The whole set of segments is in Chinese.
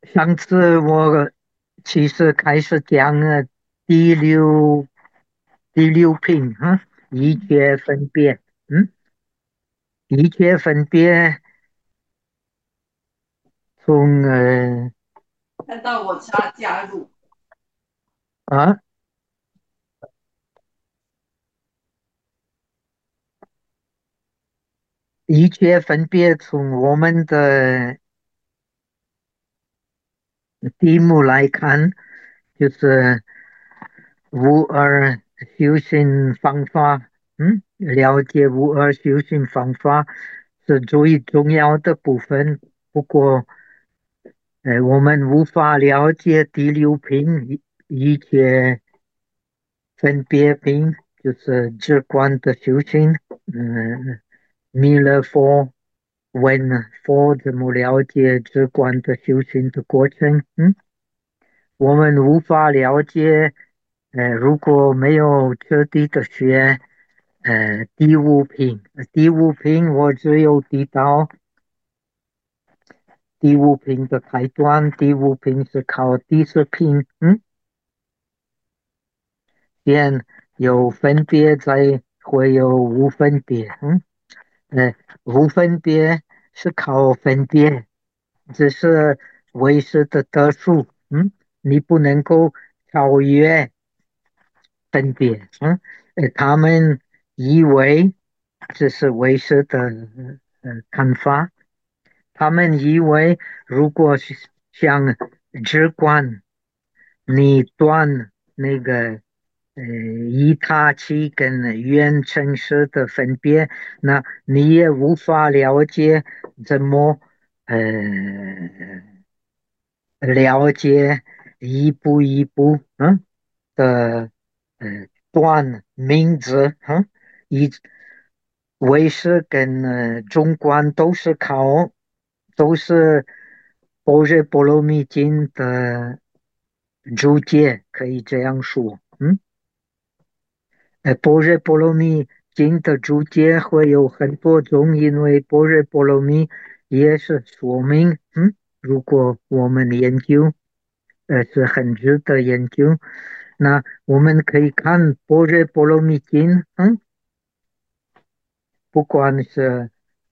上次我其实开始讲了第六第六品，一切分别，一切分别从再到我家加入。 啊一切分别从我们的题目来看，就是无二修行方法，了解无二修行方法是最重要的部分。不过，我们无法了解第六品一切分别品，就是直观的修行。弥勒佛问佛怎么了解直观的修行的过程？我们无法了解，如果没有彻底的学，第五品，第五品我只有提到第五品的开端，第五品是靠第四品，先有分别，再会有无分别，呃，无分别是靠分别，这是唯识的特殊，你不能够超越分别，他们以为这是唯识的看法，他们以为如果是像直观，你断那个以他期跟原城市的分别，那你也无法了解怎么呃了解一步一步的断名字以为师跟中观都是般若波罗蜜经的注解，可以这样说，般若波罗蜜经的注解会有很多种，因为般若波罗蜜也是说明，如果我们研究，是很值得研究。那我们可以看般若波罗蜜经，不管是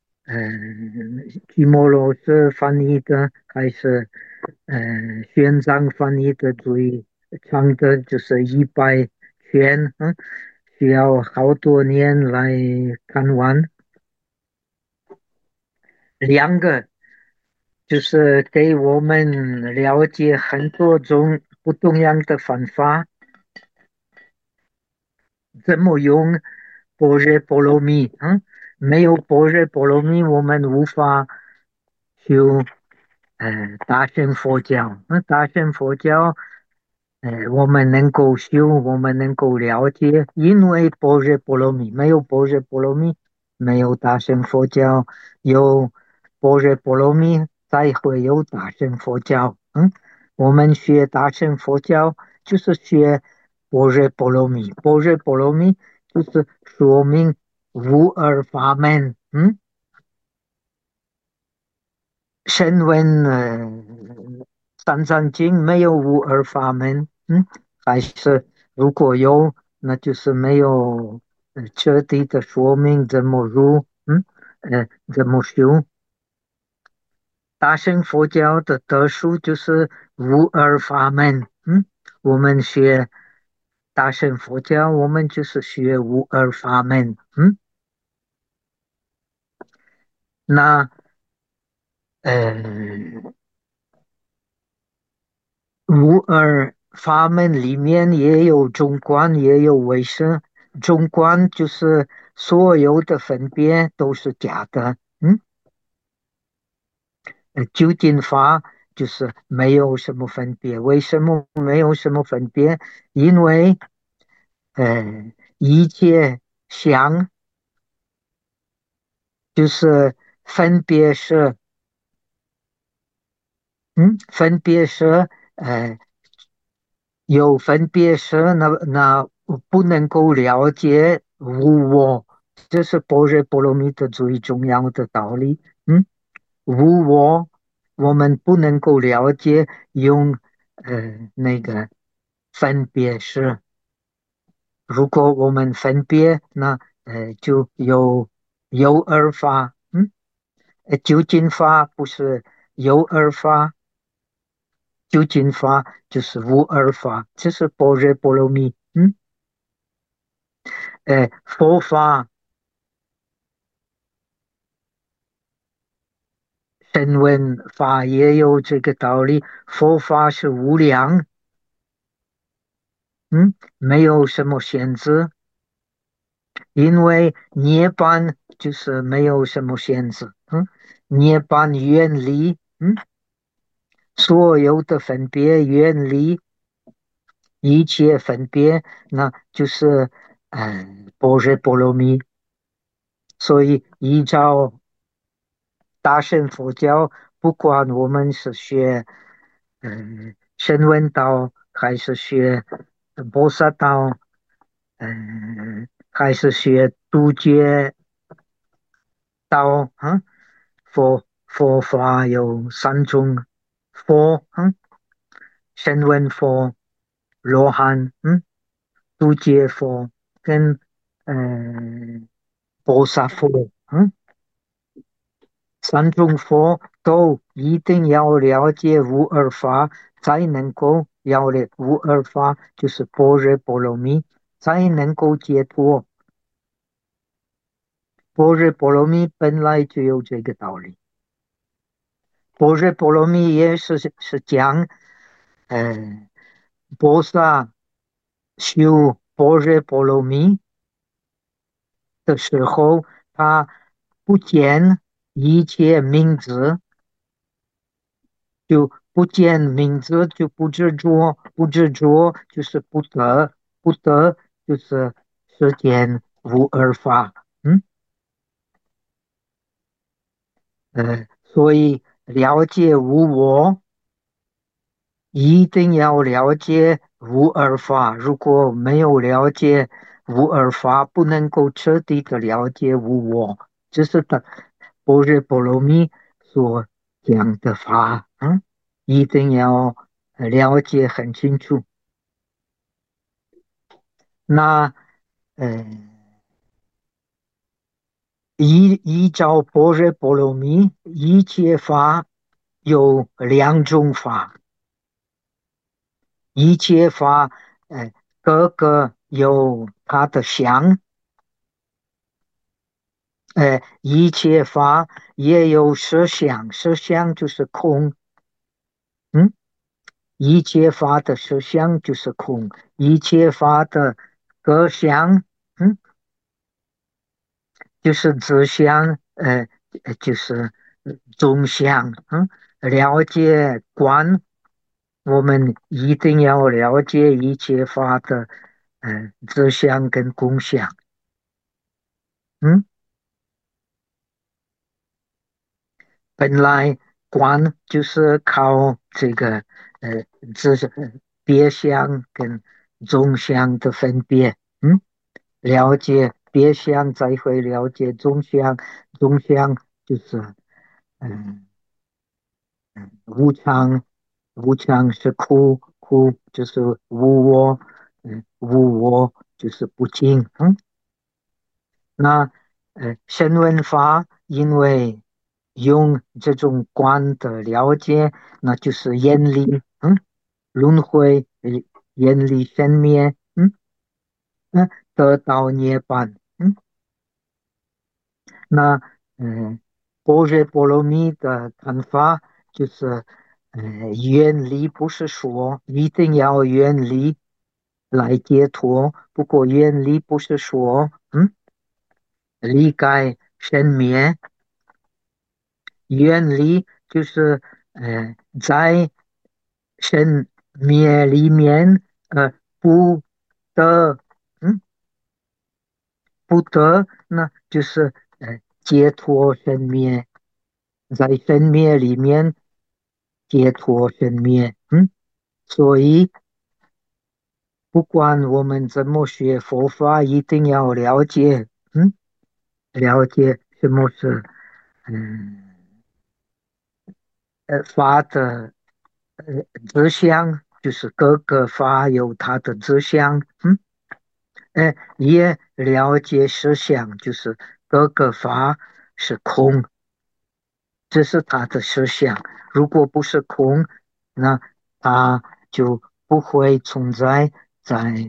鸠摩罗什翻译的，还是玄奘翻译的最长的，就是100卷，需要好多年来看完。两个就是给我们了解很多种不同样的方法，怎么用般若波罗蜜，没有般若波罗蜜，我们无法修大乘佛教。大乘佛教，我们能够修，我们能够了解，因为般若波罗蜜，没有般若波罗蜜，没有大乘佛教，有般若波罗蜜，才会有大乘佛教。我们学大乘佛教就是学般若波罗蜜，般若波罗蜜就是说明无二法门。声闻三藏经没有无二法门，还是如果有，那就是没有彻底的说明怎么入，怎么修。大乘佛教的特殊就是无二法门，我们学大乘佛教，我们就是学无二法门，那呃无二法门里面也有中观，也有唯识。中观就是所有的分别都是假的，究竟法就是没有什么分别。为什么没有什么分别？因为一切相就是分别是，分别是有分别时，那不能够了解无我，这是般若波罗蜜的最重要的道理。无我我们不能够了解用那个分别是，如果我们分别，那就有二法，究竟法不是有二法，究竟法就是无二法，这是般若波罗蜜，佛法声闻法也有这个道理，佛法是无量，没有什么限制，因为涅槃就是没有什么限制，涅槃远离，所有的分别远离一切分别，那就是般若波罗蜜。所以依照大乘佛教，不管我们是学声闻道，还是学菩萨道，还是学度觉道，佛法有三种，佛，声闻佛、罗汉，度觉佛跟菩萨佛，三种佛都一定要了解无二法，才能够了解无二法，就是般若波罗蜜，才能够解脱。般若波罗蜜本来就有这个道理。般若波罗蜜也是讲，呃，菩萨修般若波罗蜜的时候，他不见一切名字，就不见名字就不执着，不执着就是不得，不得就是世间无二法。所以了解无我，一定要了解无二法。如果没有了解无二法，不能够彻底的了解无我。这是的般若波罗蜜所讲的法，一定要了解很清楚。那呃，依照般若波罗蜜，一切法有两种法，一切法各个有它的相，一切法也有实相，实相就是空，嗯，一切法的实相就是空，一切法的各相，就是自相，就是中相，了解观，我们一定要了解一切法的，自相跟共相，嗯。本来观就是靠这个这是别相跟中相的分别，了解别相才会了解中相，中相就是嗯无常，无常是苦，苦就是无我，无我就是不净，那声闻法，因为用这种观的了解，那就是远离轮回，远离生灭，得到涅槃，那般若波罗蜜的看法就是，远离不是说一定要远离来解脱，不过远离不是说离开生灭。远离就是在生灭里面不得嗯不得，那就是解脱生灭，在生灭里面解脱生灭，所以不管我们怎么学佛法，一定要了解了解什么是嗯法的志向，就是各个法有它的志向，也了解实相，就是各个法是空，这是他的思想。如果不是空，那它就不会存在在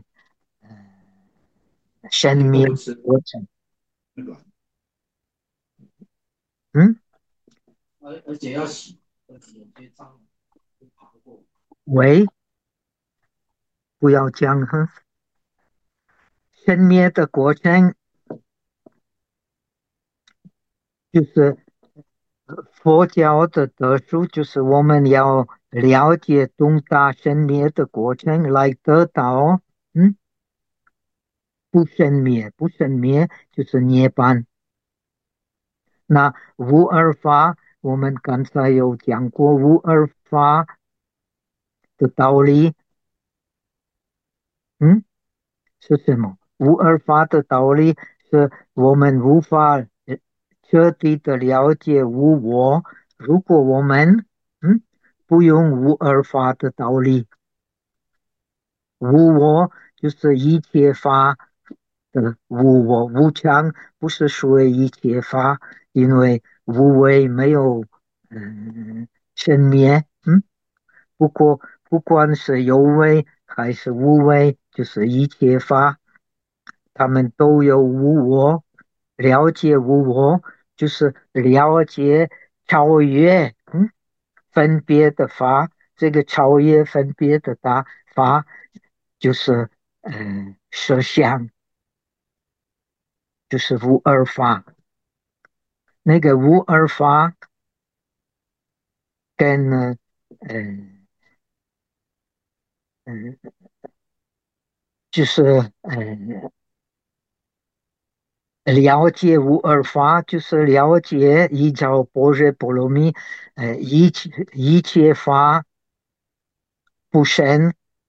生命过程。嗯， 而且要洗，而且有些脏会爬过。 喂，不要讲哈。生灭的过程就是佛教的特殊，就是我们要了解东大生灭的过程，来得到嗯不生灭，不生灭就是涅槃。那无二法，我们刚才有讲过无二法的道理，嗯，是什么？无二法的道理是我们无法彻底的了解无我。如果我们嗯不用无二法的道理，无我就是一切法的无我，无常不是属于一切法，因为无为没有生灭，不过不管是有为还是无为，就是一切法，他们都有无我。了解无我，就是了解超越分别的法。这个超越分别的大法，就是实相，就是无二法。那个无二法跟嗯就是了解无二法，就是了解依照般若波罗蜜，一切法不生，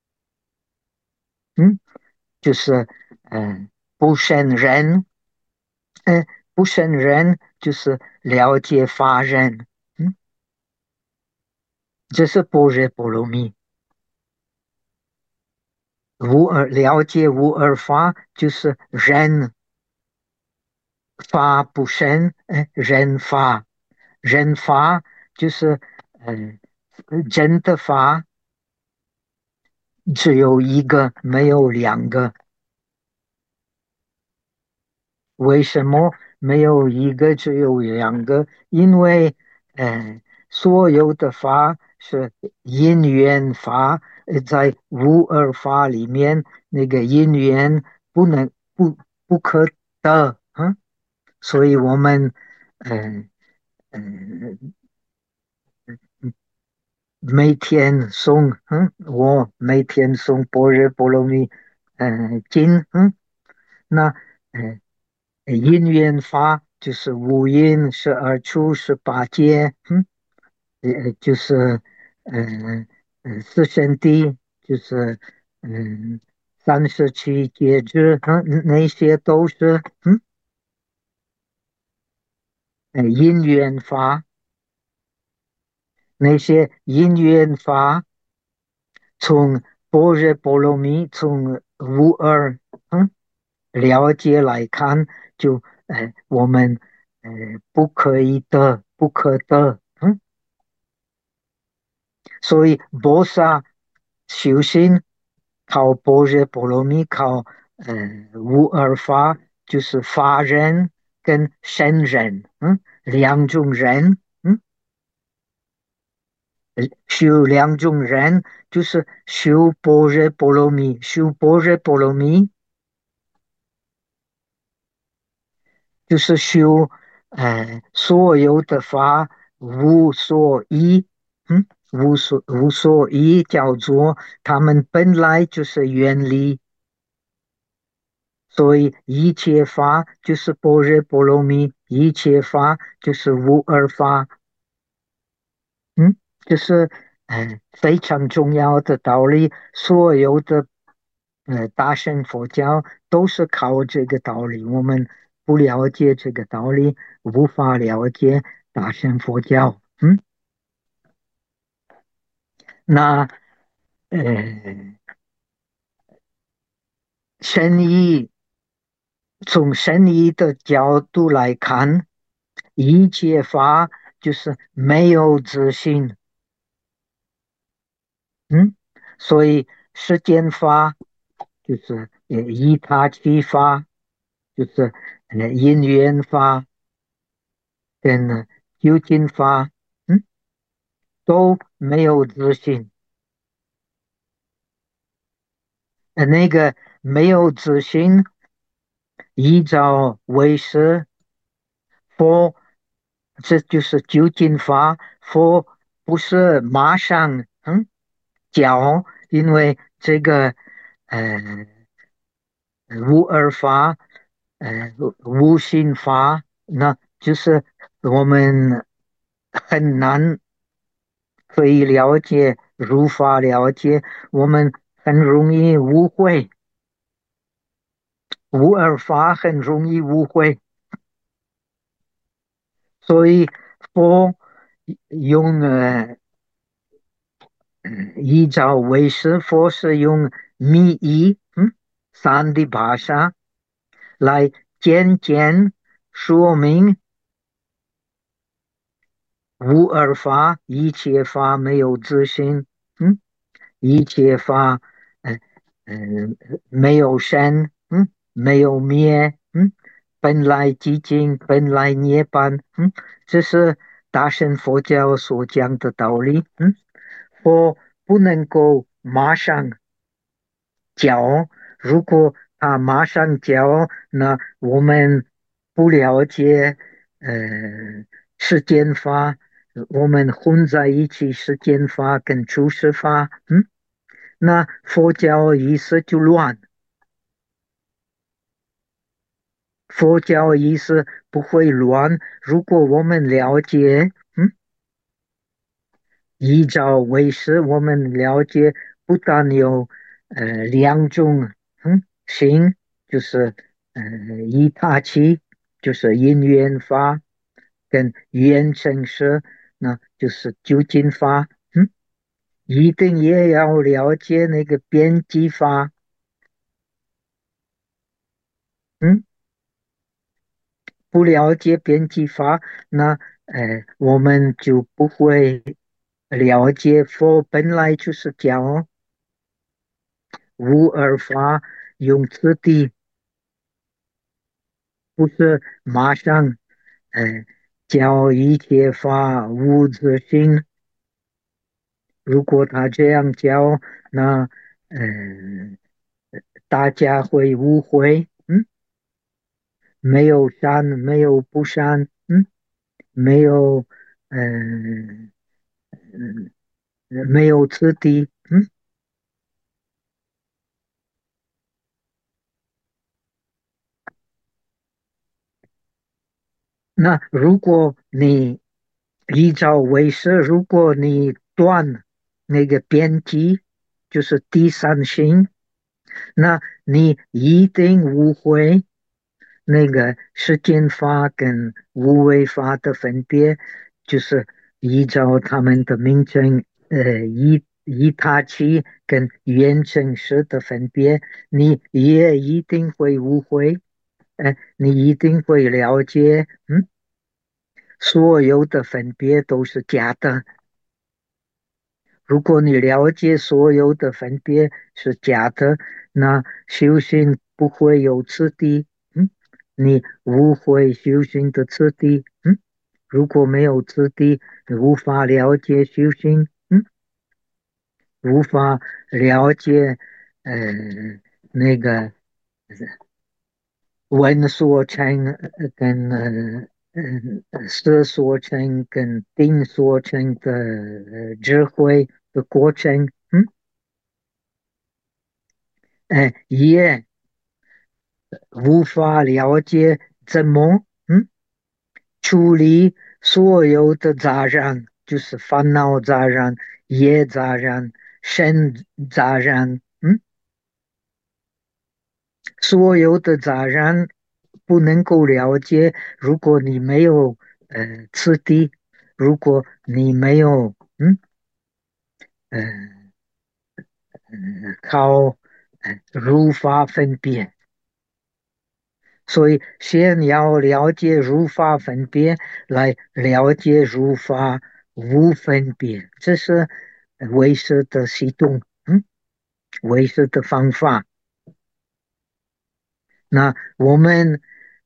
嗯，就是不生人，不生人就是了解法人，这是般若波罗蜜。了解无二法，就是人法不生，人法，人法就是真的法只有一个，没有两个。为什么没有一个，只有两个？因为，所有的法是因缘法，在无二法里面，那个因缘不能不可得，所以我们，嗯、嗯、每天诵，我每天诵般若波罗蜜，经，那，嗯、因缘法就是五因十二处十八界，就是四圣谛，就是嗯37节制，那些都是因缘法，那些因缘法从般若波罗蜜从无二了解来看，就我们不可以得，不可得，所以菩萨修行靠般若波罗蜜，靠无二法，就是法人跟圣人，两种人，修两种人，就是修般若波罗蜜，修般若波罗蜜就是修所有的法无所依，无所依叫做他们本来就是原理，所以一切法就是般若波罗蜜，一切法就是无二法，嗯，这是非常重要的道理。所有的大乘佛教都是靠这个道理。我们不了解这个道理，无法了解大乘佛教。 那呃，生意从生意的角度来看，一切法就是没有自信，嗯，所以世间法就是一他七法，就是因缘法跟究竟法，嗯，都没有自信。那个没有自信，依照为师，佛，这就是究竟法。佛不是马上教，因为这个呃无二法，无心法，那就是我们很难可以了解，如法了解，我们很容易误会，无二法很容易误会，所以佛用依照唯识佛是用密意三的巴沙来渐渐说明无二法，一切法没有自性，一切法，嗯、没有生，没有灭，本来寂静，本来涅槃，这是大乘佛教所讲的道理，佛不能够马上教，如果他马上教，那我们不了解世间法，我们混在一起世间法跟出世法，那佛教意思就乱，佛教意思不会乱。如果我们了解，依照为师，我们了解不但有两种心，就是一他七，就是因缘法，跟缘成实，那就是究竟法。一定也要了解那个边际法。嗯，不了解边际法，那我们就不会了解佛本来就是讲无二法，用此地不是马上教一切法无自性。如果他这样教，那呃大家会误会，没有善，没有不善，没有嗯、没有次第，那如果你依照为师，如果你断那个边际，就是第三性，那你一定误会那个世间法跟无为法的分别，就是依照他们的名称，一他起跟缘成实的分别，你也一定会误会，你一定会了解，所有的分别都是假的。如果你了解所有的分别是假的，那修行不会有次第。你无会修行的次第。如果没有次第，你无法了解修行。无法了解呃那个闻所成跟色所成跟定所成的智慧的过程，也无法了解怎么处理所有的杂染，就是烦恼杂染、业杂染、身杂染，所有的杂染不能够了解。如果你没有次第，如果你没有呃靠如法分别。所以先要了解如法分别，来了解如法无分别，这是唯识的系统，唯识的方法。那我们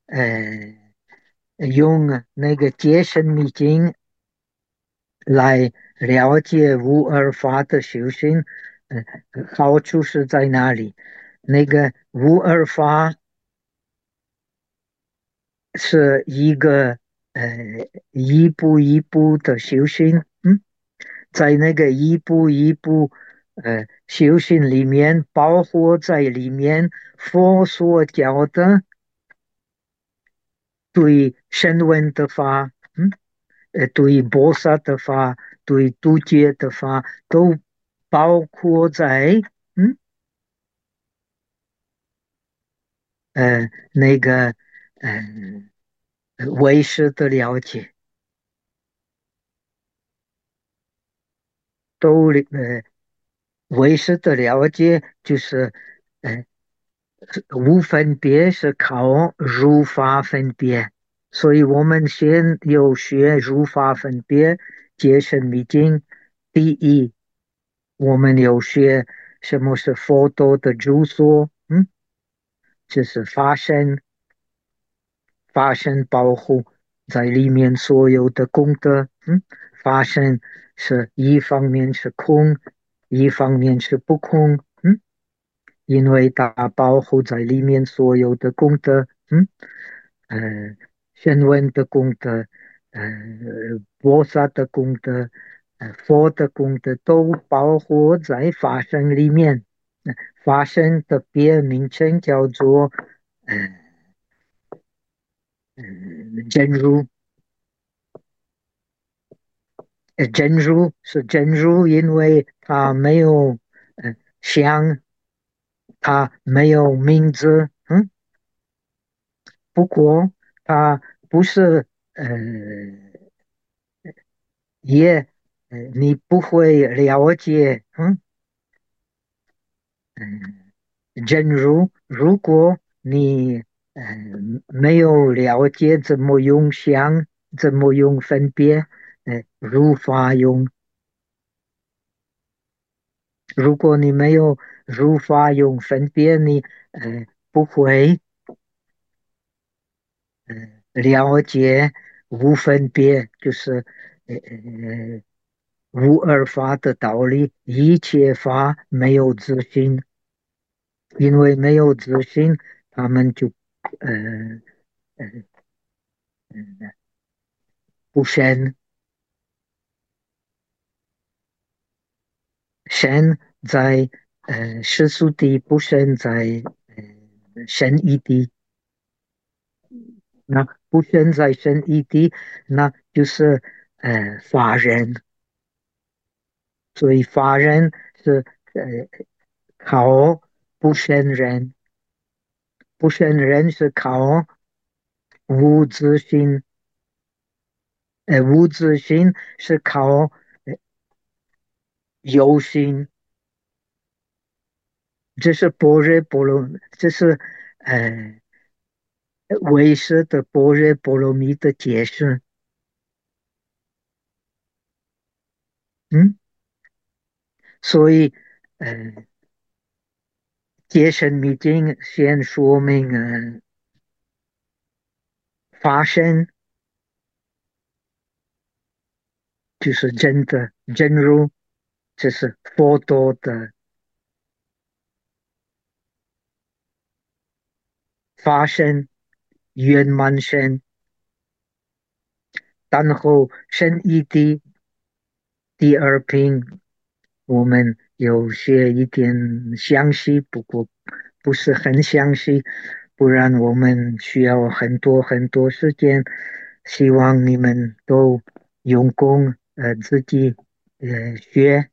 用那个解深密经来了解无二法的修行，呃，好处是在哪里？那个无二法是一个一步一步的修行，在那个一步一步修行里面，包括在里面佛所教的对声闻的法，对菩萨的法，对度劫的法，都包括在嗯那个唯识的了解，都唯识的了解就是呃无分别是靠如法分别，所以我们先有学如法分别，解深密经。第一，我们有学什么是佛陀的住所，就是发生保护在里面所有的功德，发生是一方面是空，一方面是不空，因为它保护在里面所有的功德，呃，声闻的功德，菩萨的功德，佛的功德都包括在法身里面。法身的别名称叫做呃真如，真如是真如，因为它没有相，它没有名字，不过它不是也你不会了解，真如，如果你没有了解怎么用相，怎么用分别，如法用。如果你没有如法用分别，你不会了解无分别，就是无二法的道理。一切法没有自性，因为没有自性，他们就呃呃不生。生在世俗地，不生在神异地。那不生在神异地，那就是法人。所以法人是呃靠不生人，不生人是靠无自性，无自性是靠呃有心。这是般若波罗，这是唯识的般若波罗蜜的解释。嗯，所以解深密经先说明发生就是真的真如，这是佛陀的发生圆满身，然后圣义的第二品，我们有些一点详细，不过不是很详细，不然我们需要很多很多时间。希望你们都用功，自己学，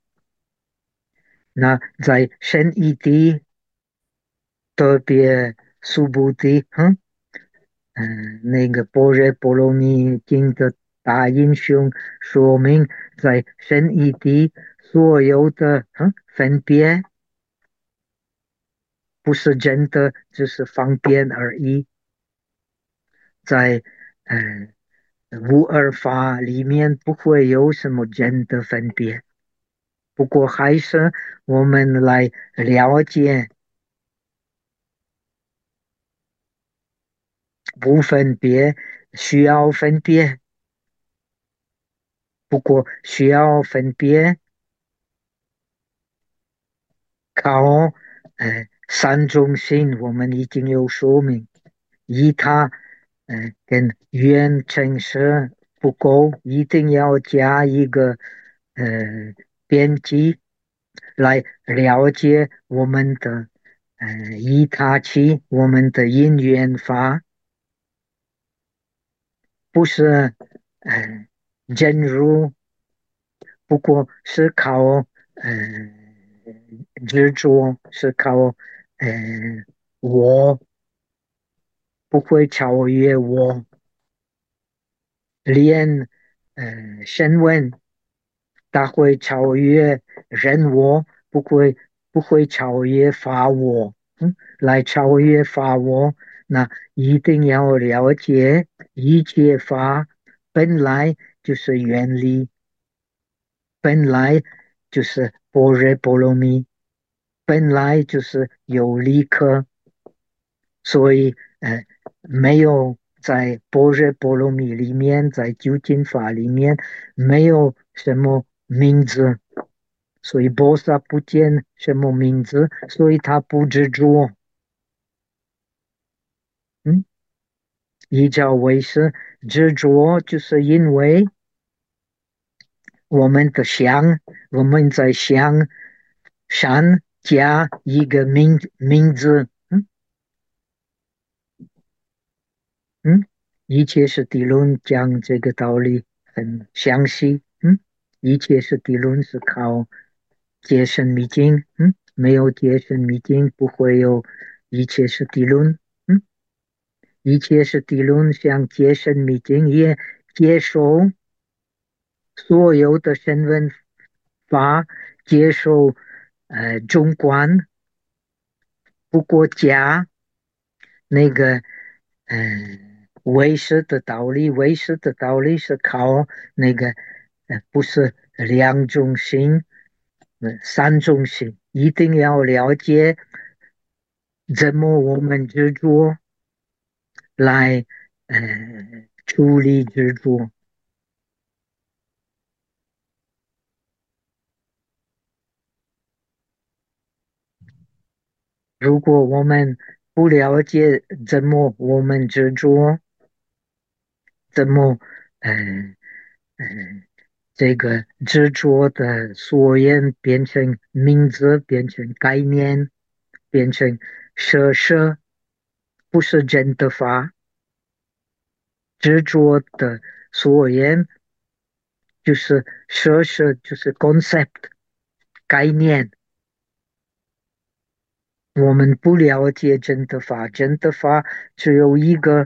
那在圣义的特别速步的，那个般若波罗蜜经的大英雄说明，在圣义的所有的分别不是真的，只是方便而已。在无二法里面不会有什么真的分别。不过还是我们来了解不分别，需要分别。不过需要分别靠三种性，我们已经有说明。以它跟原程式不够，一定要加一个呃编辑来了解我们的以他起，我们的因缘法不是真如，不过是靠执着，是靠我不会超越我，连声闻它会超越人我，不会超越法我，来超越法我，那一定要了解一切法本来就是原理，本来就是般若波罗蜜，本来就是有理科，所以没有在般若波罗蜜里面，在究竟法里面没有什么名字。所以菩萨不见什么名字，所以他不执着。嗯，依照为师执着，就是因为我们的想，我们在想上加一个名字。嗯，一切是地论讲这个道理很详细。一切是地论是靠解深密经。没有解深密经不会有一切是地论。一切是地论像解深密经也接受所有的声闻法，接受中观，不过加那个唯识的道理，唯识的道理是靠那个不是两种性，三种性，一定要了解怎么我们执着来处理执着。如果我们不了解怎么我们执着，怎么嗯这个执着的所言变成名字，变成概念，变成设，不是真的法。执着的所言就是设，就是 concept 概念。我们不了解真的法，真的法只有一个，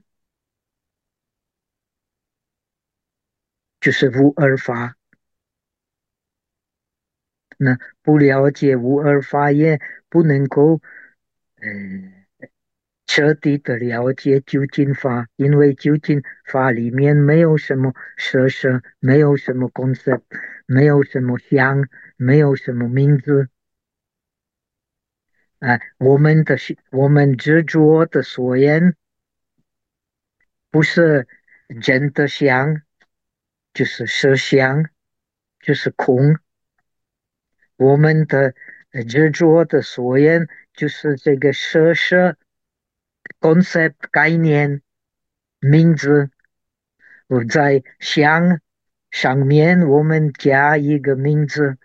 就是无二法。那不了解无二法，也不能够彻底的了解究竟法，因为究竟法里面没有什么设，没有什么 concept，没有什么相，没有什么名字。我们执着的所言不是真的相，就是设相，就是空。我们的执着的所言就是这个设 concept 概念名字。我在想上面我们加一个名字。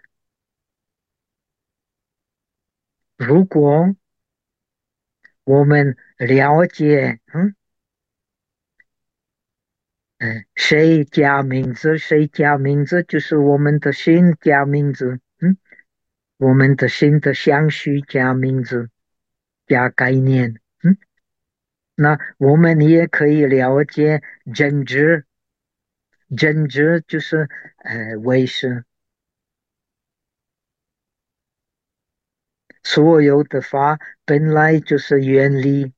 如果我们了解，谁加名字，谁加名字，就是我们的心加名字。我们的心的相续加名字，加概念。那我们也可以了解真知，真知就是唯识。 所有的法本来就是原理，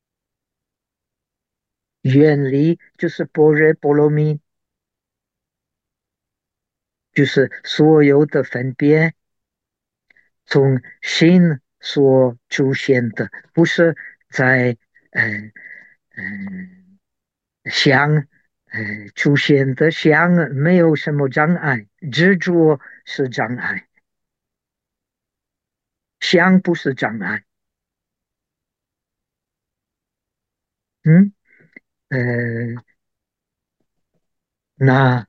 原理就是般若波罗蜜，就是所有的分别从心所出现的，不是在呃想出现的想没有什么障碍，执着是障碍，想不是障碍。嗯，呃，那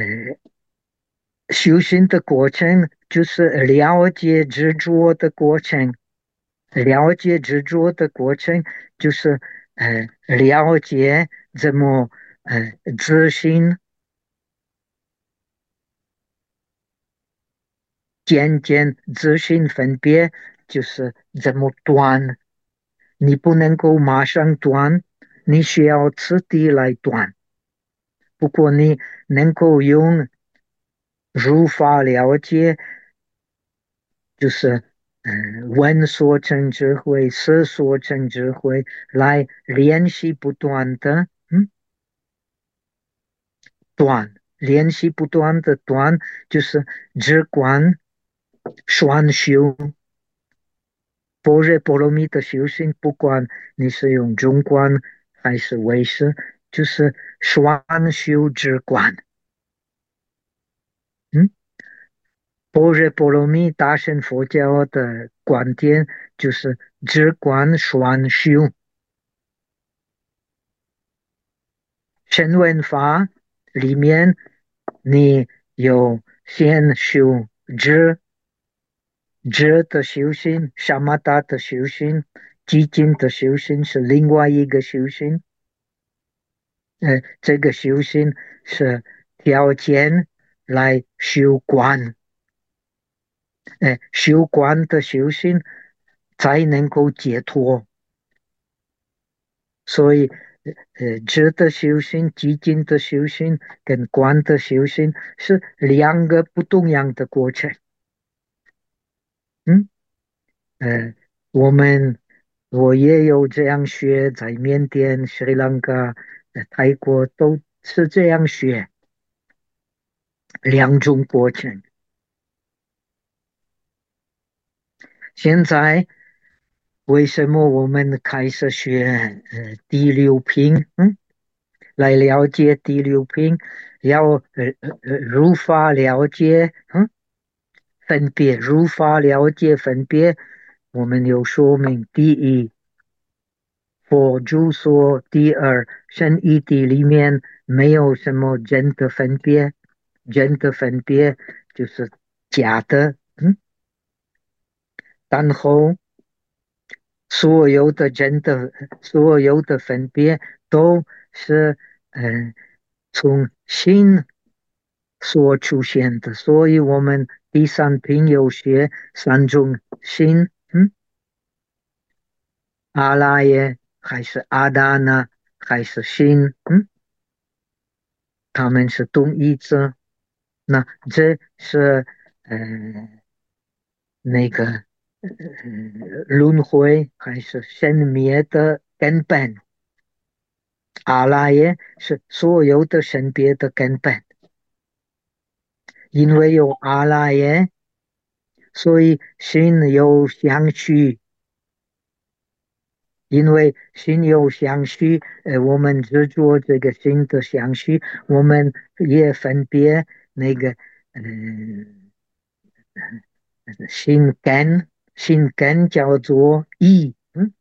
修行的过程就是了解执着的过程，了解执着的过程就是了解怎么执行，渐渐执行分别，就是怎么断。你不能够马上断，你需要次第来断。不过你能够用如法了解，就是闻所成智慧、思所成智慧来练习不断的断，练习不断的断，就是直观双修。般若波罗蜜的修行，不管你是用中观还是唯识，就是双修直观。嗯，般若波罗蜜大乘佛教的观点就是直观双修。声闻法里面，你有先修直直的修行，萨玛达的修行，激进的修行是另外一个修行。这个修行是条件来修观，修观的修行才能够解脱。所以，知的修行、激进的修行跟观的修行是两个不同样的过程。嗯，呃，我们我也有这样学，在缅甸、斯里兰卡、泰国都是这样学，两种过程。现在为什么我们开始学第六品？来了解第六品，要如法了解分别，如法了解分别。我们有说明：第一，佛住所；第二，圣义谛里面没有什么真的分别，真的分别就是假的。然后所有的真的，所有的分别都是从心所出现的，所以我们第三品有学三种心，阿赖耶还是阿达那还是心，他们是同义字。那这是那个轮回还是生灭的根本。阿赖耶是所有的生别的根本，因为有阿赖耶，所以心有相续。因为心有相续，我们执着这个心的相续，我们也分别那个，嗯、心根，心根叫做意，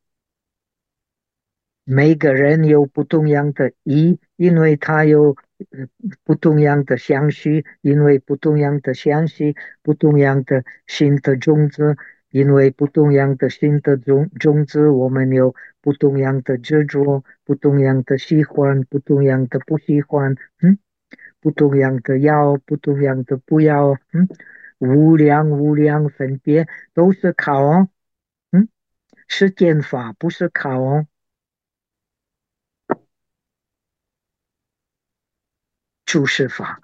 每个人有不同样的意，因为他有呃不同样的相续，因为不同样的相续，不同样的新的种子，因为不同样的新的种子，我们有不同样的执着，不同样的喜欢，不同样的不喜欢，不同样的要，不同样的不要，无量分别都是靠是减法，不是靠注释法。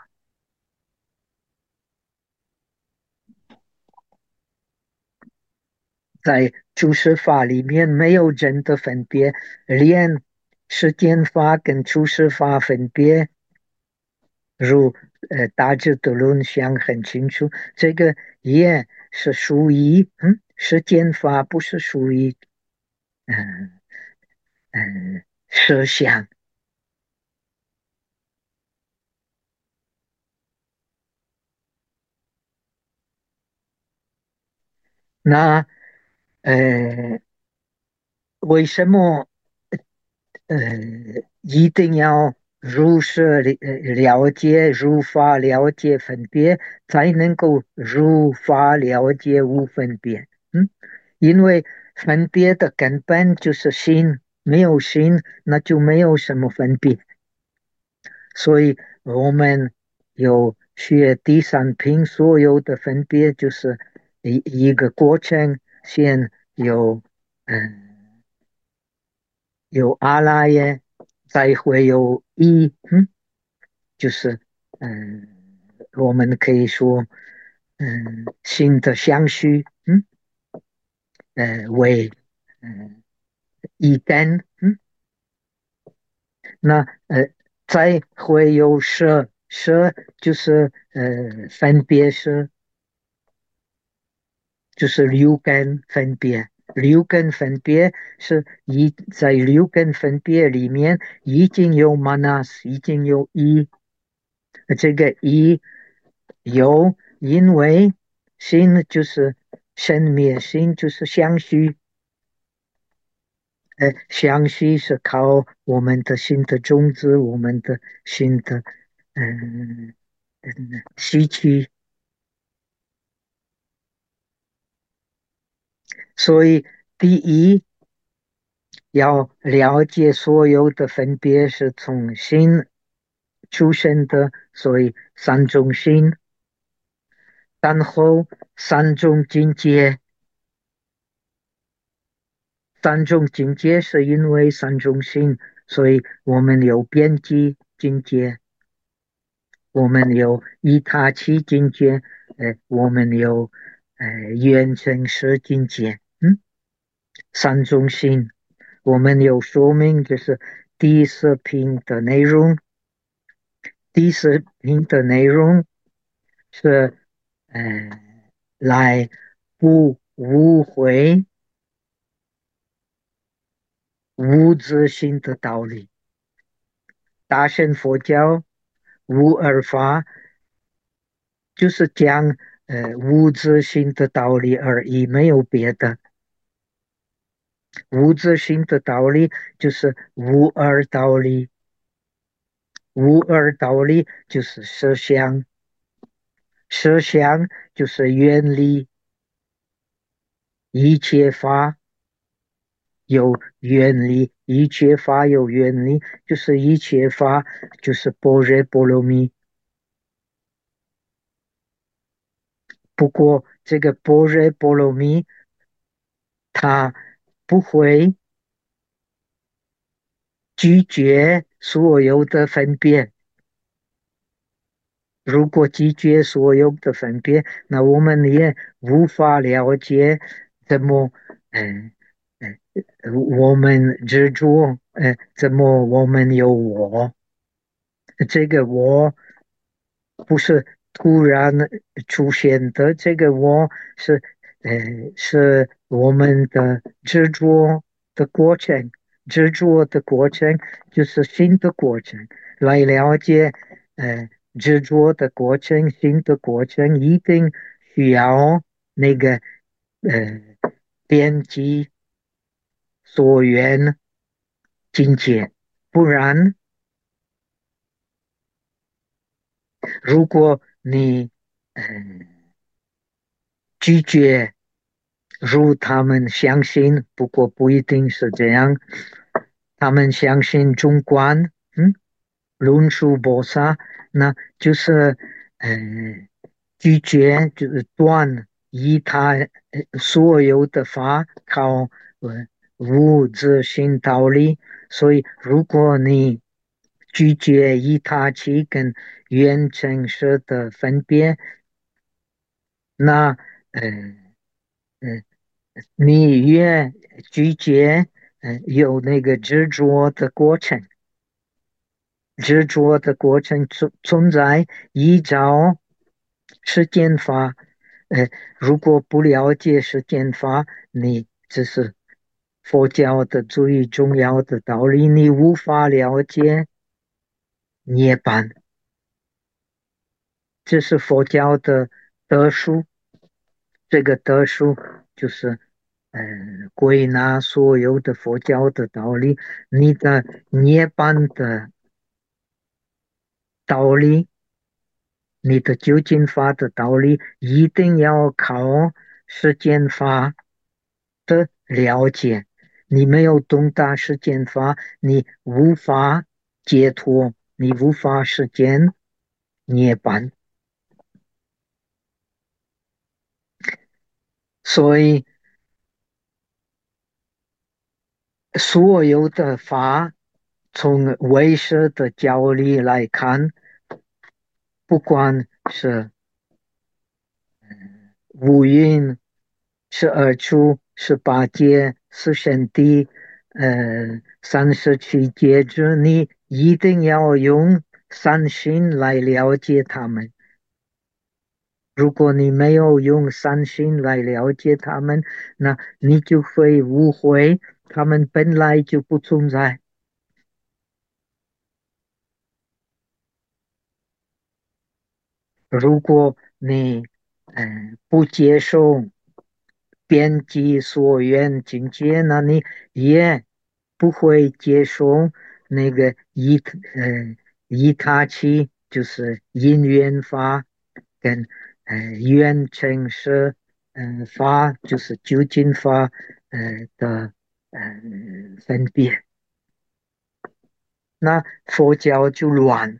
在诸事法里面没有真的分别，连世间法跟诸事法分别，如大智度论想很清楚，这个也是属于世间法，不是属于嗯设想。那呃，为什么呃一定要如实了解、如法了解分别，才能够如法了解无分别？因为分别的根本就是心，没有心，那就没有什么分别。所以我们有学第三品，所有的分别就是一个过程，先嗯有阿赖耶，再会有一，就是嗯我们可以说心的相续，为嗯一根，那再会有舍就是分别是就是六根分别，六根分别是在六根分别里面已经有 manas，已经有一，这个一有，因为心就是生灭，心就是相续，相续是靠我们的心的种子，我们的心的嗯吸取，所以第一。要了解所有的分别是从心出生的，所以三种心，然后三种境界，三种境界是因为三种心，所以我们有边际境界，我们有依他期境界，我们有缘成识境界，三种心，我们有说明就是第四品的内容。第四品的内容是，呃，来不误会无自性的道理。大乘佛教无二法，就是讲无自性的道理而已，没有别的。无自性的道理就是无二道理，无二道理就是实相，实相就是原理，一切法有原理，一切法有原理，就是一切法就是般若波罗蜜。不过这个般若波罗蜜，它不会拒绝所有的分别。如果拒绝所有的分别，那我们也无法了解怎么，嗯、我们执着，怎么我们有我。这个我不是突然出现的，这个我是呃是我们的执着的过程，执着的过程就是新的过程，来了解执着的过程，新的过程一定需要那个呃边际所缘境界，不然如果你嗯拒绝如他们相信，不过不一定是这样。他们相信中观，论述菩萨，那就是拒绝，就是断依他所有的法靠无自性道理。所以，如果你拒绝依他去跟缘成实的分别，那嗯。 你越拒绝，有那个执着的过程，执着的过程存在依照时间法。呃，如果不了解时间法，你只是佛教的最重要的道理，你无法了解涅槃。这是佛教的德数，这个德数就是归纳所有的佛教的道理，你的涅槃的道理，你的究竟法的道理，一定要靠时间法的了解。你没有懂得时间法，你无法解脱，你无法实践涅槃。所以，所有的法，从唯识的角力来看，不管是五蕴、是二处、是八界、是圣谛，37节制，你一定要用三心来了解他们。如果你没有用三心来了解他们，那你就会误会他们本来就不存在。如果你不接受边际所缘境界，那你也不会接受那个依他契，就是因缘法跟缘成实法，就是究竟法的分别。那佛教就乱。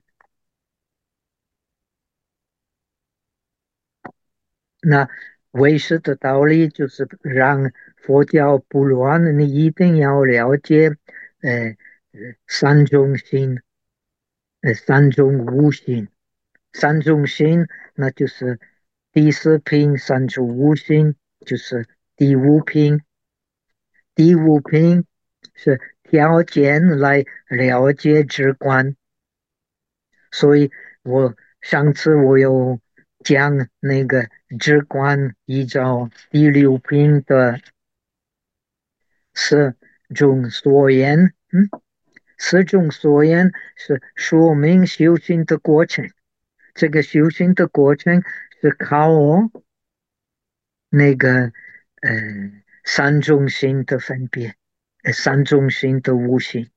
那唯识的道理就是让佛教不乱，你一定要了解呃三种心，三种无心，三种心那就是第四品，三种无心就是第五品，第五品是条件来了解直观。所以上次我有讲那个直观依照第六品的四种所言，四种所言是说明修行的过程。这个修行的过程是靠那个三种性的分别，三种性的悟性。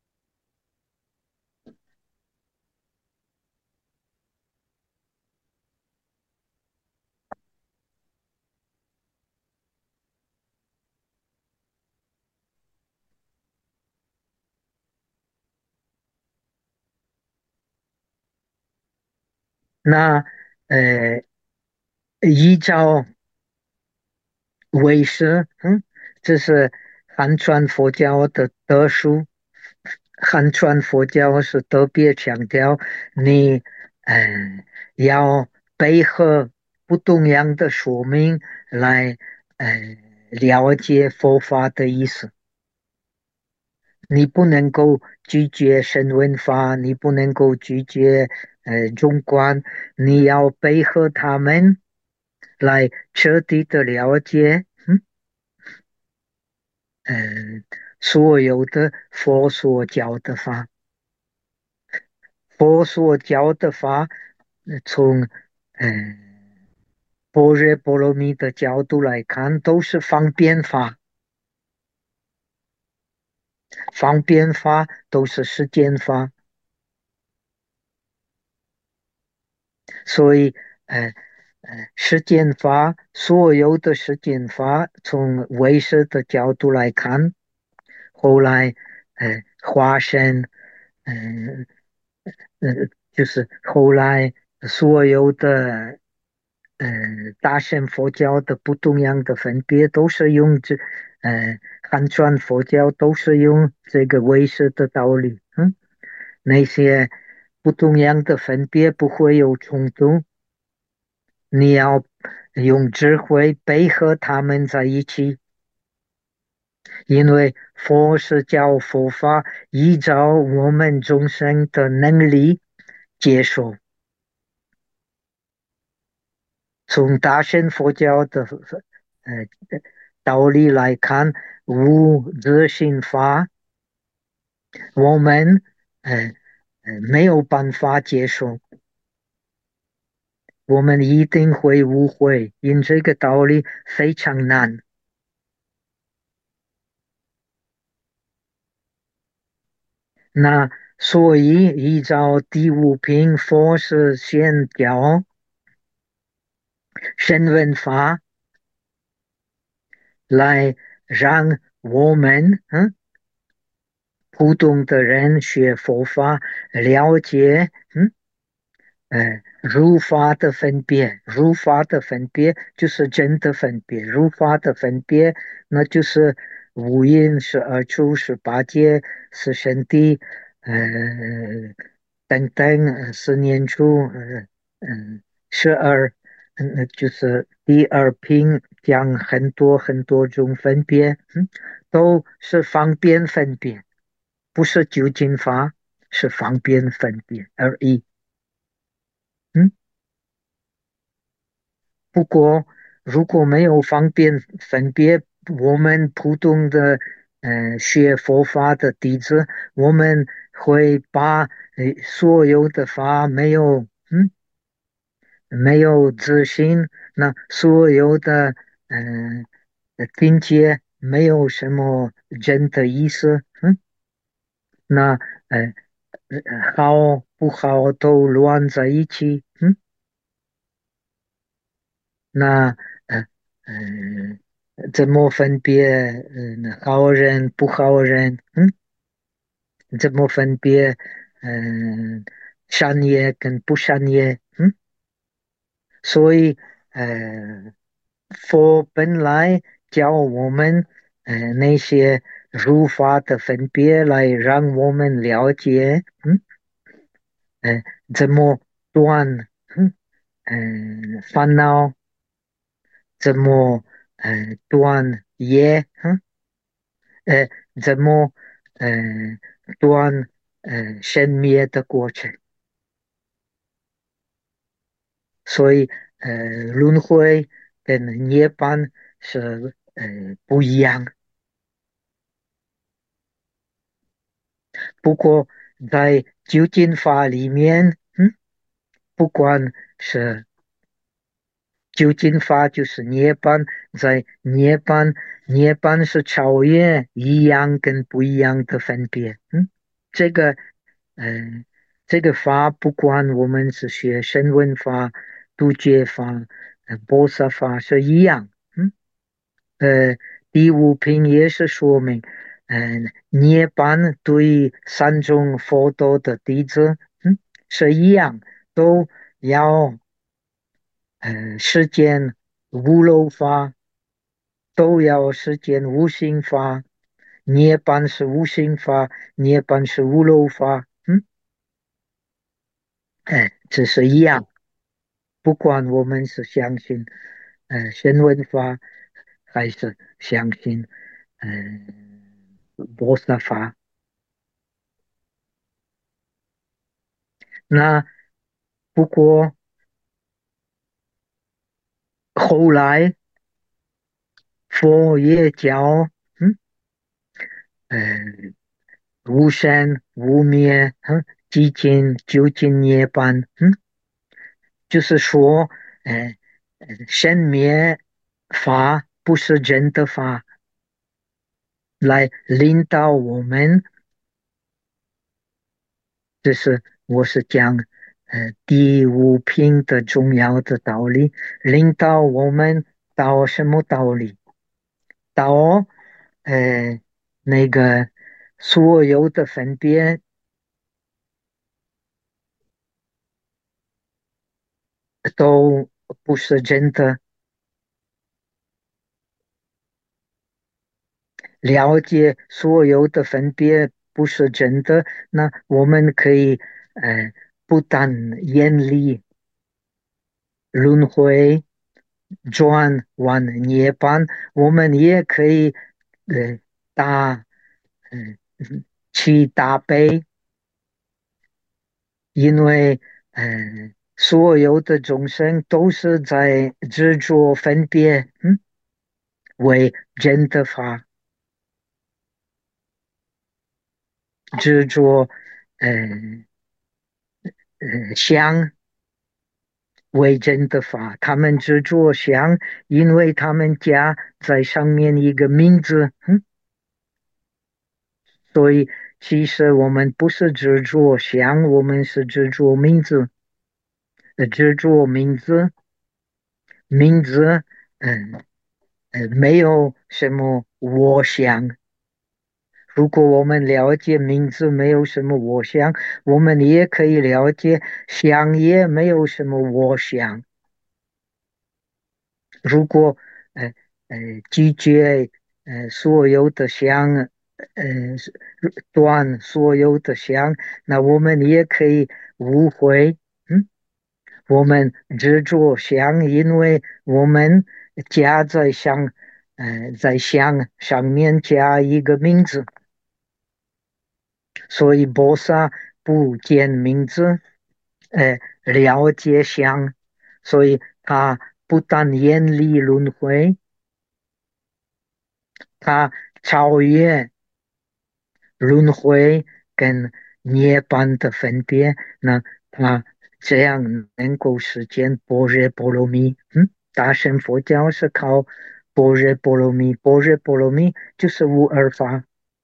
那依照唯识，这是汉传佛教的德数。汉传佛教是特别强调你，要配合不同样的说明来，了解佛法的意思。你不能够拒绝声闻法，你不能够拒绝中观，你要配合他们来彻底的了解，嗯，所有的佛所教的法。佛所教的法，从般若波罗蜜的角度来看，都是方便法，方便法都是世间法。所以，呃世间法，所有的世间法，从唯识的角度来看，后来化身，嗯、就是后来所有的大乘佛教的不同样的分别，都是用汉传佛教都是用这个唯识的道理，那些不同样的分别不会有冲突，你要用智慧配合他们在一起。 因为佛是教佛法依照我们众生的能力接受。从大乘佛教的呃道理来看，无自性法，我们呃没有办法接受，我们一定会误会，因这个道理非常难。那所以依照第五品佛是先教声闻法来让我们普通的人学佛法，了解如法的分别，如法的分别就是真的分别，如法的分别那就是五蕴、十二处、十八界、十圣谛，呃等等，十念处，十二，就是第二品讲很多很多种分别，都是方便分别，不是究竟法，是方便分别而已。嗯。不过，如果没有方便分别，我们普通的学佛法的弟子，我们会把所有的法没有自信，那所有的境界没有什么真的意思，那呃好不好都乱在一起，那呃呃，怎么分别好人不好人？怎么分别善业跟不善业？所以佛本来教我们那些如法的分别，来让我们了解呃怎么断烦恼，怎么断业，呃，怎么呃断生灭的过程，所以轮回跟涅槃是不一样。不过在究竟法里面，不管是究竟法就是涅槃，在涅槃是超越一样跟不一样的分别。这个嗯，这个法不管我们是学声闻法、度觉法、波萨法是一样。第五品也是说明，涅槃对三种佛道的弟子，是一样，都要实践无漏法，都要实践无心法。涅槃是无心法，涅槃是无漏法。这是一样。不管我们是相信声闻法，还是相信菩萨法，那不过后来佛也教，呃无生无灭，寂静究竟涅槃，就是说，生灭法不是真的法，来领导我们。这是我是讲第五品的重要的道理，领导我们到什么道理？到那个所有的分别都不是真的，了解所有的分别不是真的，那我们可以不但远离轮回，转往涅槃，我们也可以大起大悲，因为所有的众生都是在执着分别，为真的法，执着嗯相为真的法，他们执着相，因为他们加在上面一个名字，所以其实我们不是执着相，我们是执着名字，执着名字，名字，嗯没有什么我想。如果我们了解名字没有什么我想，我们也可以了解想也没有什么我想。如果呃拒绝所有的想，断所有的想，那我们也可以误会，我们执着想，因为我们加在想，在想上面加一个名字，所以菩萨不见名字，了解相，所以他不但远离轮回，他超越轮回跟涅槃的分别，那他这样能够实现般若波罗蜜。大乘佛教是靠般若波罗蜜，般若波罗蜜就是无二法。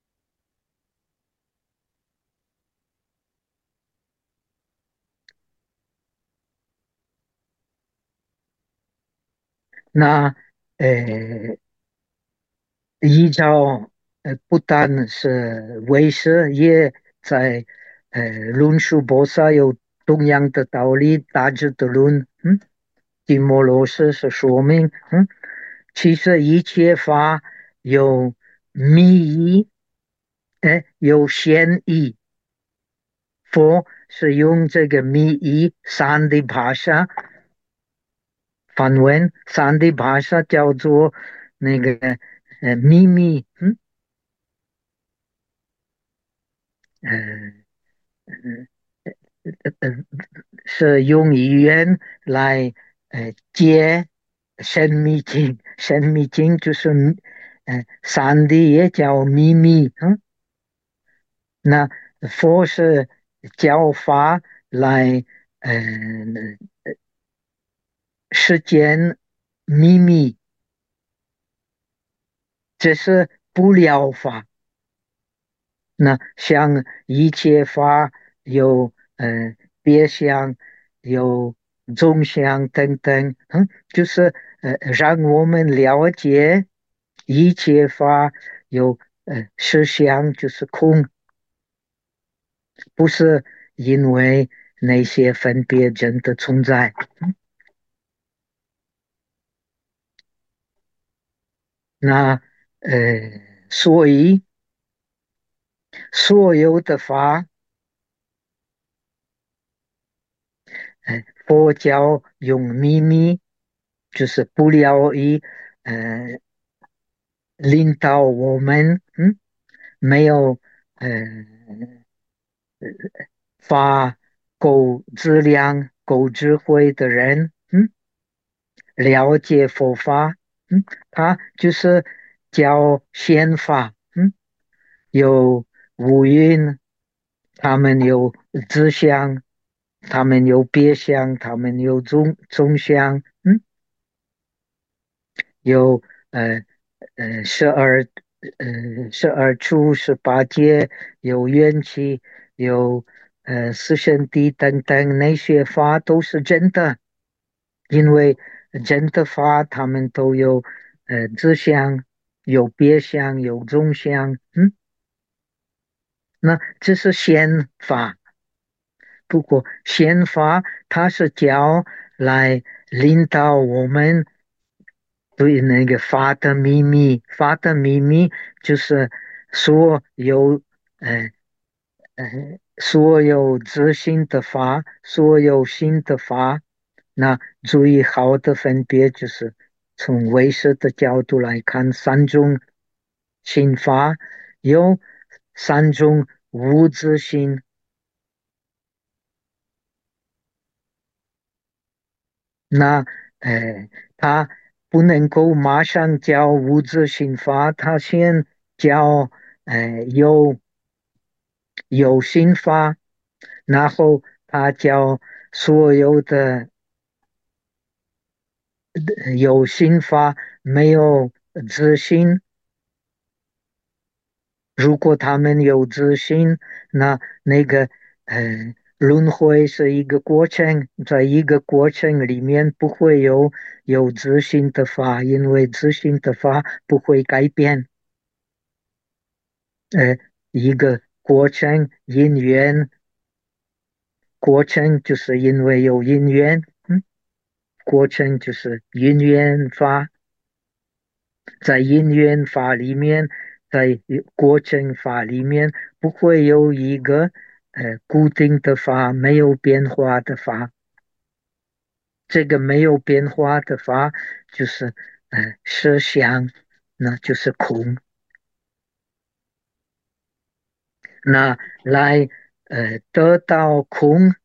那呃，依照不但是为师，也在论述菩萨有同样的道理，大智的论，鸠摩罗什是说明，其实一切法有密意，有显义。佛是用这个密意三的巴沙梵文，三的巴沙叫做那个秘密，呃呃是用语言来解神秘经，神秘经就是三 D 也叫秘密，那佛是教法来呃实践秘密，这是不了法。那像一切法有别相、有中相等等，就是让我们了解一切法有实相，就是空，不是因为那些分别真的存在。那所以所有的法，佛教用秘密，就是不疗愈，呃，领导我们，没有呃法够质量、够智慧的人，了解佛法，他就是教宪法，有五蕴，他们有自相，他们有别相，他们有中相，有呃十二处18界，有缘起，有四圣谛等等，那些法都是真的，因为真的法他们都有自相，有别相，有中相，那这是宪法。不过宪法它是教来领导我们对那个法的秘密，法的秘密就是所有呃所有自信的法，所有心的法。那最好的分别就是从唯识的角度来看三种， 心法，有三种无自性。那他不能够马上教无自性法，他先教有心法，然后他教所有的有心法没有自信。如果他们有自信，那个轮回是一个过程，在一个过程里面不会有自信的法，因为自信的法不会改变。一个过程因缘，过程就是因为有因缘，过程就是因缘法。在因缘法里面，在过程法里面，不会有一个固定的法，没有变化的法。这个没有变化的法就是设想，那就是空。那来得到空，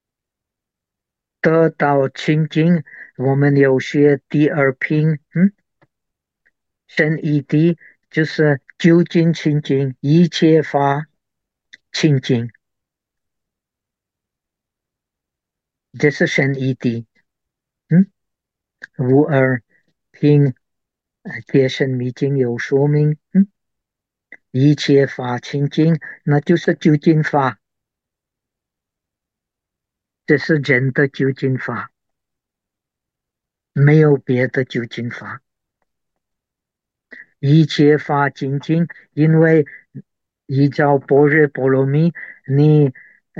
得到清净，我们有学第二品，圣义谛就是究竟清净，一切法清净。这是圣义谛。嗯，无二品解深密经有说明，一切法清净，那就是究竟法，这是真的究竟法，没有别的究竟法。一切法清净，因为依照般若波罗蜜，你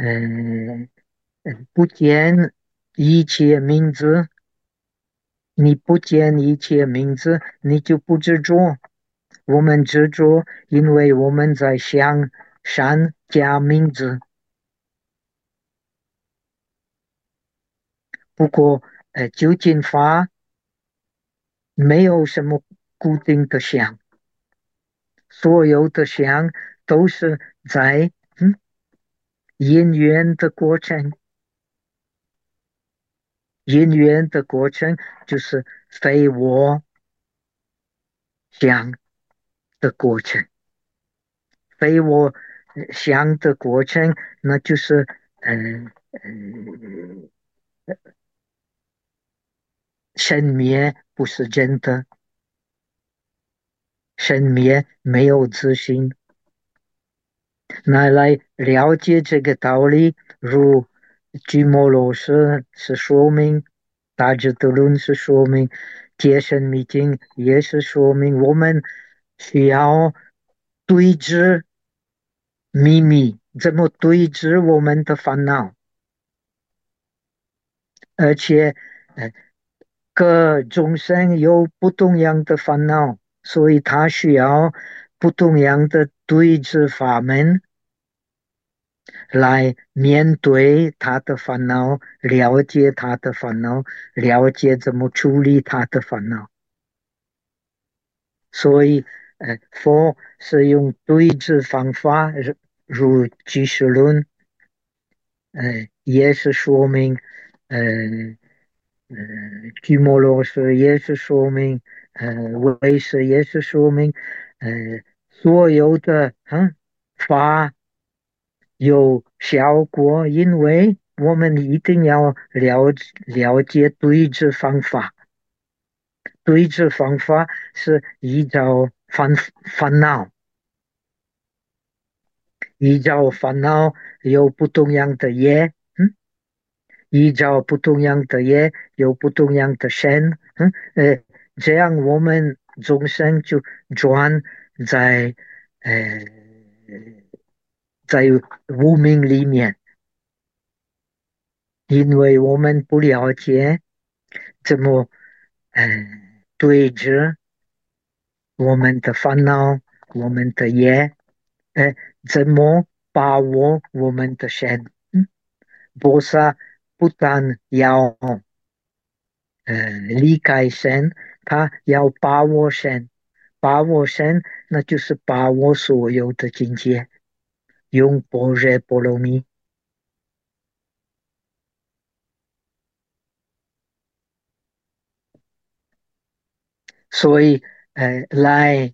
不见一切名字，你不见一切名字，你就不执着。我们执着，因为我们在想善加名字。不过，究竟法没有什么固定的想，所有的想都是在因缘的过程。因缘的过程就是非我想的过程，非我想的过程，那就是生灭不是真的，生灭没有自信。那来了解这个道理，如鸠摩罗什是说明，大智度论是说明，解深密经也是说明，我们需要对治秘密，怎么对治我们的烦恼，而且各众生有不同样的烦恼，所以他需要不同样的对治法门来面对他的烦恼，了解他的烦恼，了解怎么处理他的烦恼。所以，佛是用对治方法，如居士论，也是说明，呃，鸠摩罗什也是说明，唯识也是说明，呃，所有的法有效果，因为我们一定要了解对治方法。对治方法是依照烦恼，依照烦恼有不同样的业，依照不同样的业有不同样的身，这样我们众生就转在呃在无明里面，因为我们不了解怎么呃对治我们的烦恼，我们的业，呃，怎么把握我们的身？菩萨不但要离开身，他要把握身， 把握身，那就是把握所有的境界，用般若波罗蜜。所以，来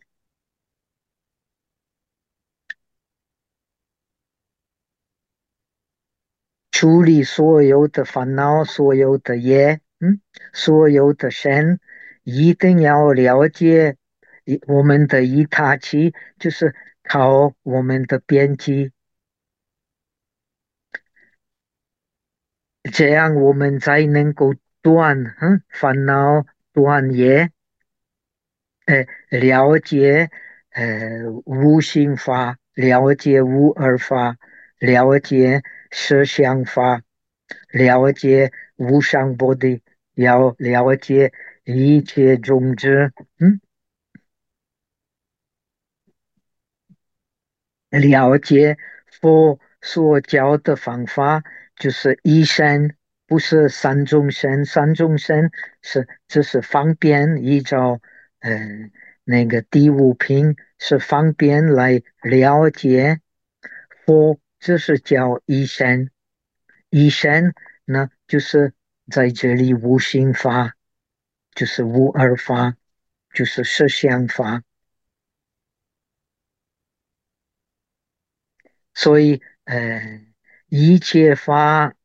处理所有的烦恼、所有的业，所有的身，一定要了解我们的一他气，就是靠我们的边际，这样我们才能够断，烦恼、断业，了解无心法，了解无二法，了解实相法，了解无上菩提，要了解一切种子，了解佛所教的方法，就是一生，不是三种生，三种生只是方便依照那个第五品是方便来了解佛，这是叫一生，一生呢就是在这里无心法，就是无二法，就是实相法，所以一切法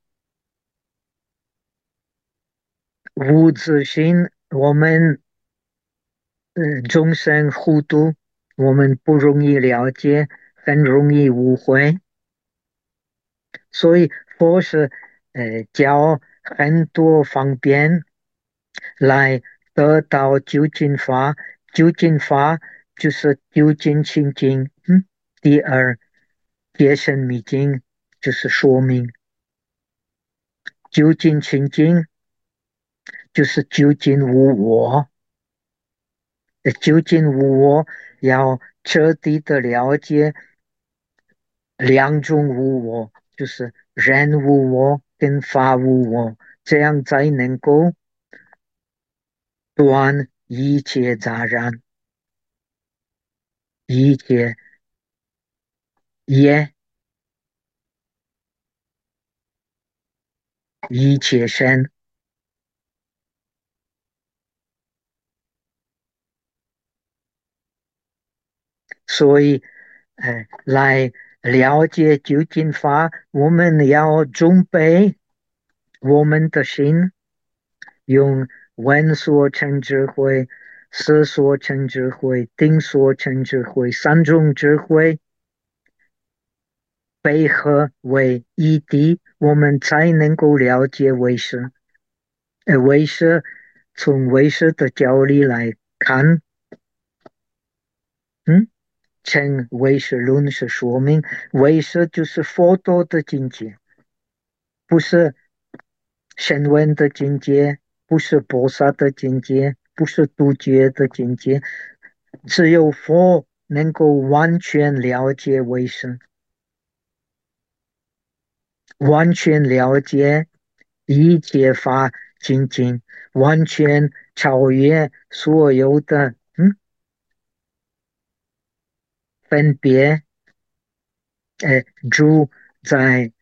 无自性，我们众生互度，我们不容易了解，很容易误会，所以佛是教很多方便来得到究竟法。究竟法就是究竟清净，第二，解深密经就是说明究竟清净就是究竟无我。究竟无我，要彻底的了解两种无我，就是人无我跟法无我，这样才能够断一切杂染、一切业、一切身。所以，来了解究竟法，我们要准备我们的心。用闻所成智慧、思所成智慧、定所成智慧三种智慧配合为一体，我们才能够了解唯识。唯识从唯识的教理来看，嗯，称唯识论是说明唯识就是佛陀的境界，不是声闻的境界，不是菩萨的境界，不是度觉的境界，只有佛能够完全了解为生，完全了解一切法清净，完全超越所有的分别。主在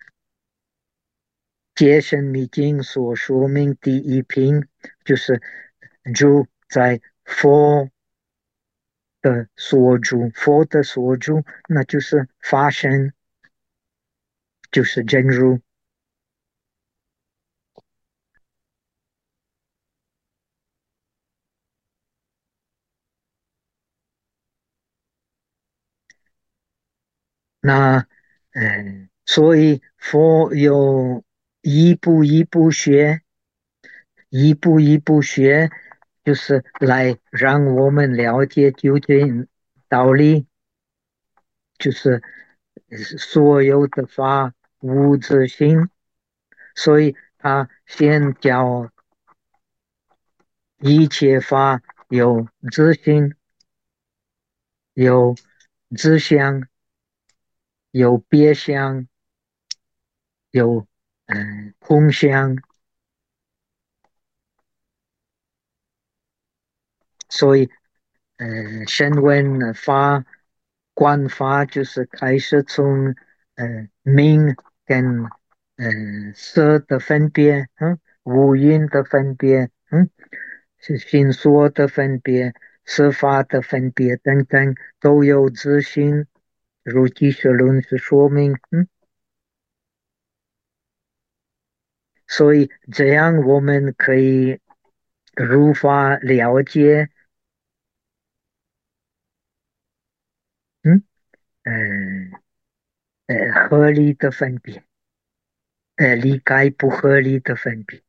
解深密经所说明第一品，就是主在佛的所住，佛的所住，那就是法身，就是真如。那所以佛有一步一步学，一步一步学，就是来让我们了解究竟道理，就是所有的法无自性，所以他先教一切法有自性，有自相，有别相，有空相，所以声闻法、观法，就是开始从名跟色的分别，五蕴的分别，是心所的分别、色法的分别等等，都有自性。如记学论是说明，所以这样我们可以如法了解，嗯，呃合理的分别，理解不合理的分别，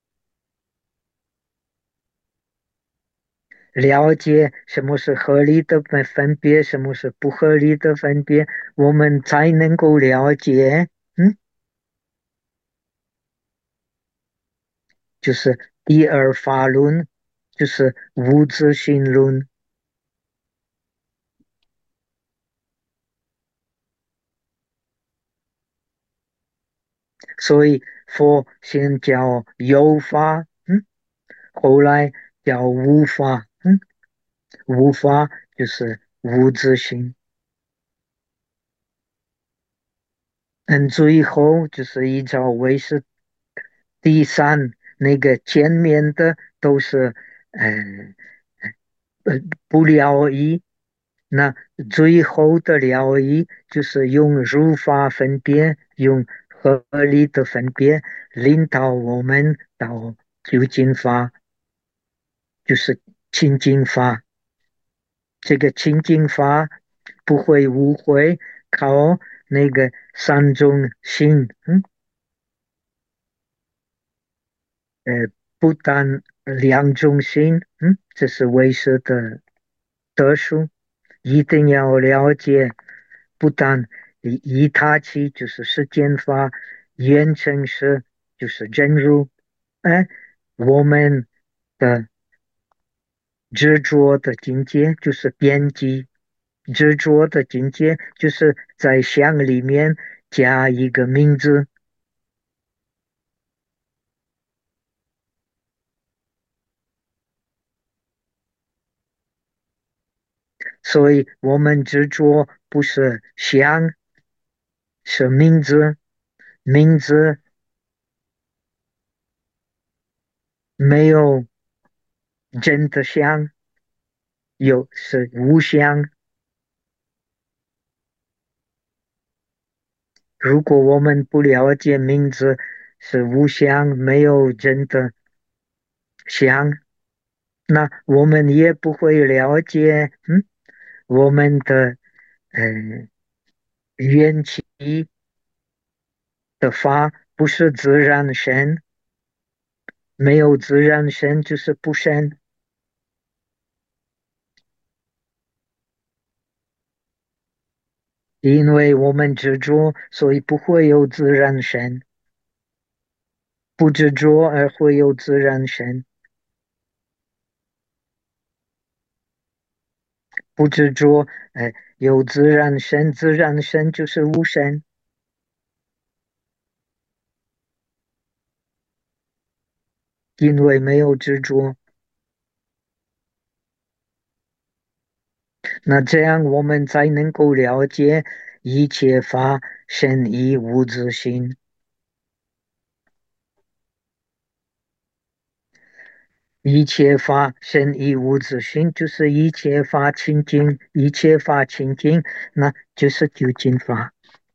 了解什么是合理的分别，什么是不合理的分别，我们才能够了解，就是第二法论，就是无自性论。所以佛先叫有法，后来叫无法，无法就是无自性，最后就是依照唯识第三那个前面的都是呃不了义，那最后的了义就是用如法分别，用合理的分别，领导我们到究竟法，就是清净法。这个清净法不会误会，靠那个三种心，不但两种心，这是唯识的特殊，一定要了解，不但以他起就是世间法，缘成是就是真如，哎，我们的执着的境界就是边际，执着的境界就是在相里面加一个名字，所以我们执着不是相，是名字，名字没有真的相，有是无相。如果我们不了解名字是无相，没有真的相，那我们也不会了解，我们的嗯缘起的法不是自然生，没有自然生就是不生，因为我们执着，所以不会有自然生，不执着而会有自然生，不执着，有自然生，自然生就是无生，因为没有执着。那这样我们才能够了解一切法生亦无自性，一切法生亦无自性，就是一切法清净，一切法清净，那就是究竟法。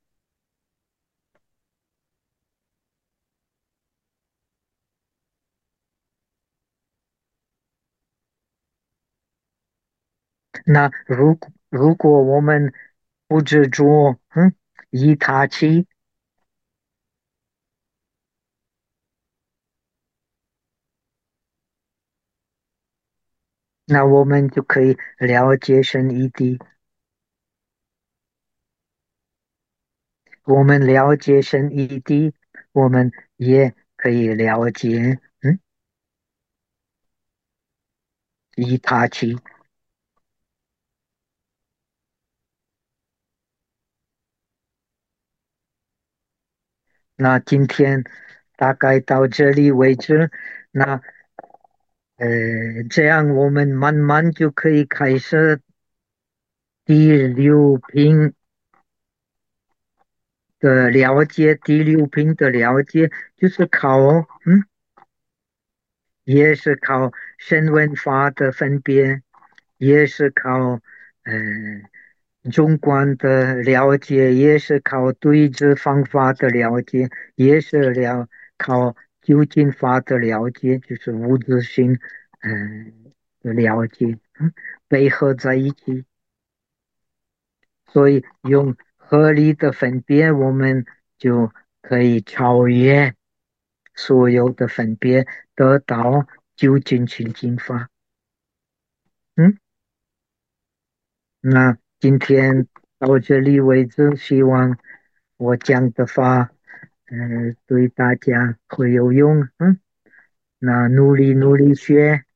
那如果我们不执着，依他起，那我们就可以了解生一地。我们了解生一地，我们也可以了解，依他起。那今天大概到这里为止。那这样我们慢慢就可以开始第六品的了解，第六品的了解就是靠，也是靠声文法的分别，也是靠中观的了解，也是靠对治方法的了解，也是靠究竟法的了解，就是物质性的了解，配合在一起。所以用合理的分别，我们就可以超越所有的分别，得到究竟清净法。嗯，那今天到这里为止，希望我讲的话，对大家会有用。那努力努力学。